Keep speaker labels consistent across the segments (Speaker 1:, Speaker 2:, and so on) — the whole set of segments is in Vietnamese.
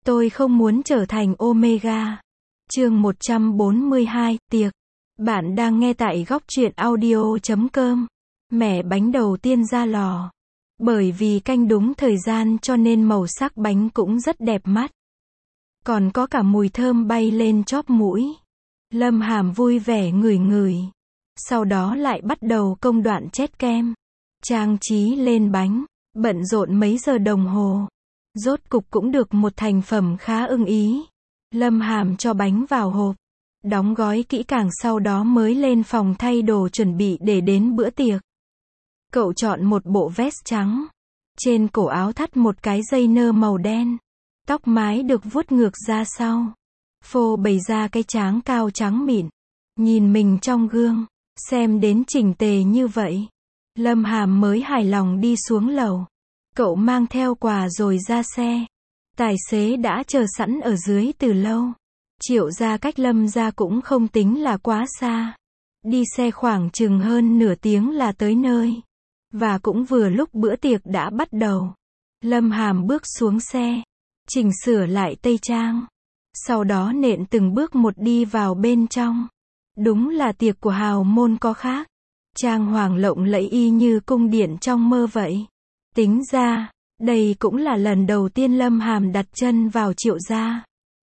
Speaker 1: Tôi không muốn trở thành Omega. Chương 142, tiệc. Bạn đang nghe tại góc truyện audio.com. Mẻ bánh đầu tiên ra lò. Bởi vì canh đúng thời gian cho nên màu sắc bánh cũng rất đẹp mắt. Còn có cả mùi thơm bay lên chóp mũi. Lâm Hàm vui vẻ ngửi ngửi. Sau đó lại bắt đầu công đoạn chét kem. Trang trí lên bánh. Bận rộn mấy giờ đồng hồ. Rốt cục cũng được một thành phẩm khá ưng ý. Lâm Hàm cho bánh vào hộp. Đóng gói kỹ càng sau đó mới lên phòng thay đồ chuẩn bị để đến bữa tiệc. Cậu chọn một bộ vest trắng. Trên cổ áo thắt một cái dây nơ màu đen. Tóc mái được vuốt ngược ra sau. Phô bày ra cái trán cao trắng mịn. Nhìn mình trong gương. Xem đến chỉnh tề như vậy. Lâm Hàm mới hài lòng đi xuống lầu. Cậu mang theo quà rồi ra xe. Tài xế đã chờ sẵn ở dưới từ lâu. Triệu gia cách Lâm gia cũng không tính là quá xa. Đi xe khoảng chừng hơn nửa tiếng là tới nơi. Và cũng vừa lúc bữa tiệc đã bắt đầu. Lâm Hàm bước xuống xe. Chỉnh sửa lại tây trang. Sau đó nện từng bước một đi vào bên trong. Đúng là tiệc của hào môn có khác. Trang hoàng lộng lẫy y như cung điện trong mơ vậy. Tính ra, đây cũng là lần đầu tiên Lâm Hàm đặt chân vào Triệu gia.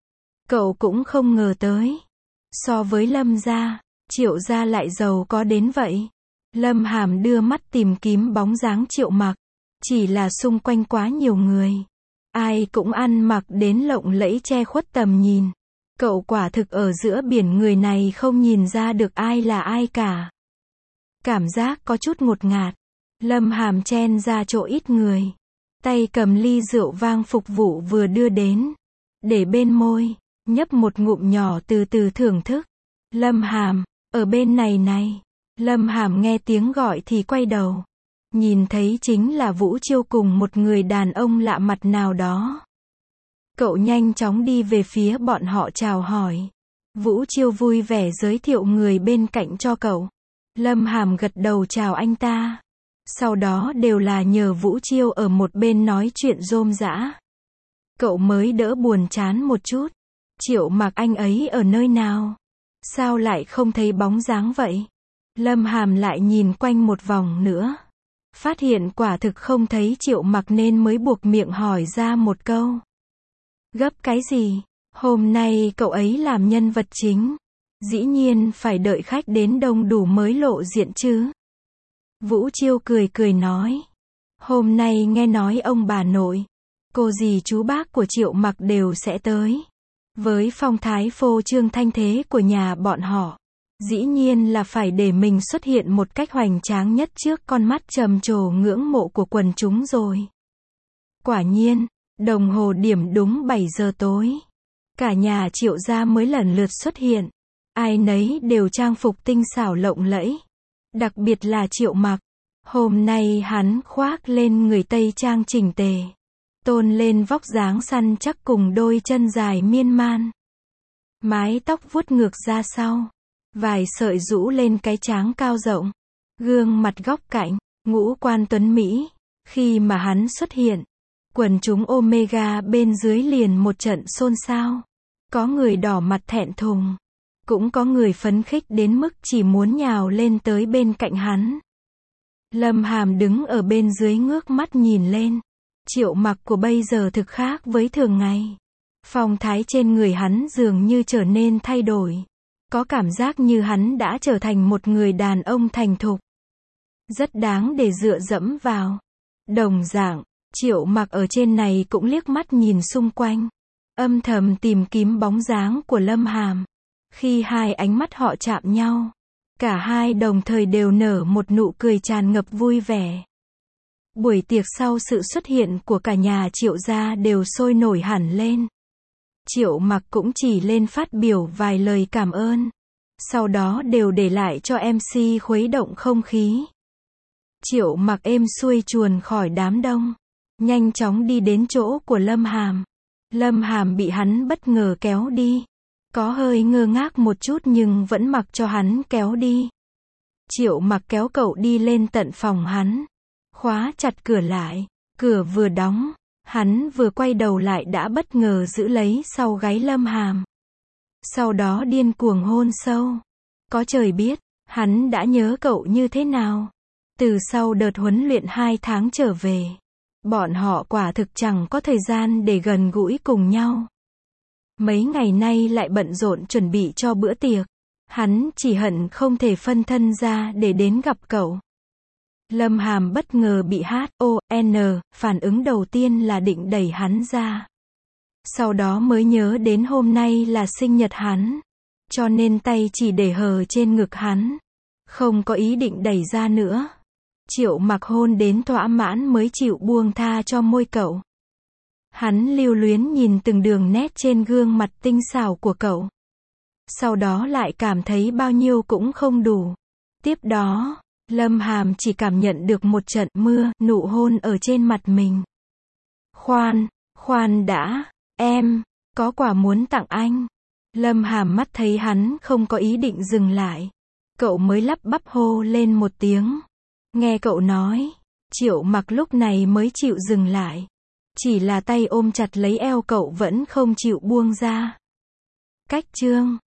Speaker 1: Cậu cũng không ngờ tới. So với Lâm gia, Triệu gia lại giàu có đến vậy. Lâm Hàm đưa mắt tìm kiếm bóng dáng Triệu Mặc. Chỉ là xung quanh quá nhiều người. Ai cũng ăn mặc đến lộng lẫy che khuất tầm nhìn. Cậu quả thực ở giữa biển người này không nhìn ra được ai là ai cả. Cảm giác có chút ngột ngạt. Lâm Hàm chen ra chỗ ít người. Tay cầm ly rượu vang phục vụ vừa đưa đến. Để bên môi, nhấp một ngụm nhỏ từ từ thưởng thức. Lâm Hàm, ở bên này này. Lâm Hàm nghe tiếng gọi thì quay đầu. Nhìn thấy chính là Vũ Chiêu cùng một người đàn ông lạ mặt nào đó. Cậu nhanh chóng đi về phía bọn họ chào hỏi. Vũ Chiêu vui vẻ giới thiệu người bên cạnh cho cậu. Lâm Hàm gật đầu chào anh ta. Sau đó đều là nhờ Vũ Chiêu ở một bên nói chuyện rôm rã. Cậu mới đỡ buồn chán một chút. Triệu Mặc anh ấy ở nơi nào? Sao lại không thấy bóng dáng vậy? Lâm Hàm lại nhìn quanh một vòng nữa. Phát hiện quả thực không thấy Triệu Mặc nên mới buộc miệng hỏi ra một câu. Gấp cái gì? Hôm nay cậu ấy làm nhân vật chính. Dĩ nhiên phải đợi khách đến đông đủ mới lộ diện chứ. Vũ Chiêu cười cười nói. Hôm nay nghe nói ông bà nội, cô dì chú bác của Triệu Mặc đều sẽ tới. Với phong thái phô trương thanh thế của nhà bọn họ, dĩ nhiên là phải để mình xuất hiện một cách hoành tráng nhất trước con mắt trầm trồ ngưỡng mộ của quần chúng rồi. Quả nhiên, đồng hồ điểm đúng 7 giờ tối. Cả nhà Triệu gia mới lần lượt xuất hiện. Ai nấy đều trang phục tinh xảo lộng lẫy. Đặc biệt là Triệu Mặc. Hôm nay hắn khoác lên người tây trang chỉnh tề. Tôn lên vóc dáng săn chắc cùng đôi chân dài miên man. Mái tóc vuốt ngược ra sau. Vài sợi rũ lên cái trán cao rộng. Gương mặt góc cạnh, ngũ quan tuấn Mỹ. Khi mà hắn xuất hiện, quần chúng Omega bên dưới liền một trận xôn xao. Có người đỏ mặt thẹn thùng. Cũng có người phấn khích đến mức chỉ muốn nhào lên tới bên cạnh hắn. Lâm Hàm đứng ở bên dưới ngước mắt nhìn lên. Triệu Mặc của bây giờ thực khác với thường ngày. Phong thái trên người hắn dường như trở nên thay đổi. Có cảm giác như hắn đã trở thành một người đàn ông thành thục. Rất đáng để dựa dẫm vào. Đồng dạng, Triệu Mặc ở trên này cũng liếc mắt nhìn xung quanh. Âm thầm tìm kiếm bóng dáng của Lâm Hàm. Khi hai ánh mắt họ chạm nhau, cả hai đồng thời đều nở một nụ cười tràn ngập vui vẻ. Buổi tiệc sau sự xuất hiện của cả nhà Triệu gia đều sôi nổi hẳn lên. Triệu Mặc cũng chỉ lên phát biểu vài lời cảm ơn. Sau đó đều để lại cho MC khuấy động không khí. Triệu Mặc êm xuôi chuồn khỏi đám đông. Nhanh chóng đi đến chỗ của Lâm Hàm. Lâm Hàm bị hắn bất ngờ kéo đi. Có hơi ngơ ngác một chút nhưng vẫn mặc cho hắn kéo đi. Triệu Mặc kéo cậu đi lên tận phòng hắn. Khóa chặt cửa lại. Cửa vừa đóng, Hắn vừa quay đầu lại đã bất ngờ giữ lấy sau gáy Lâm Hàm. Sau đó điên cuồng hôn sâu. Có trời biết, hắn đã nhớ cậu như thế nào. Từ sau đợt huấn luyện 2 tháng trở về, bọn họ quả thực chẳng có thời gian để gần gũi cùng nhau. Mấy ngày nay lại bận rộn chuẩn bị cho bữa tiệc. Hắn chỉ hận không thể phân thân ra để đến gặp cậu. Lâm Hàm bất ngờ bị HON, phản ứng đầu tiên là định đẩy hắn ra. Sau đó mới nhớ đến hôm nay là sinh nhật hắn. Cho nên tay chỉ để hờ trên ngực hắn. Không có ý định đẩy ra nữa. Triệu Mặc hôn đến thỏa mãn mới chịu buông tha cho môi cậu. Hắn lưu luyến nhìn từng đường nét trên gương mặt tinh xảo của cậu. Sau đó lại cảm thấy bao nhiêu cũng không đủ. Tiếp đó, Lâm Hàm chỉ cảm nhận được một trận mưa, nụ hôn ở trên mặt mình. Khoan đã, em, có quà muốn tặng anh. Lâm Hàm mắt thấy hắn không có ý định dừng lại. Cậu mới lắp bắp hô lên một tiếng. Nghe cậu nói, Triệu Mặc lúc này mới chịu dừng lại. Chỉ là tay ôm chặt lấy eo cậu vẫn không chịu buông ra. Cách chương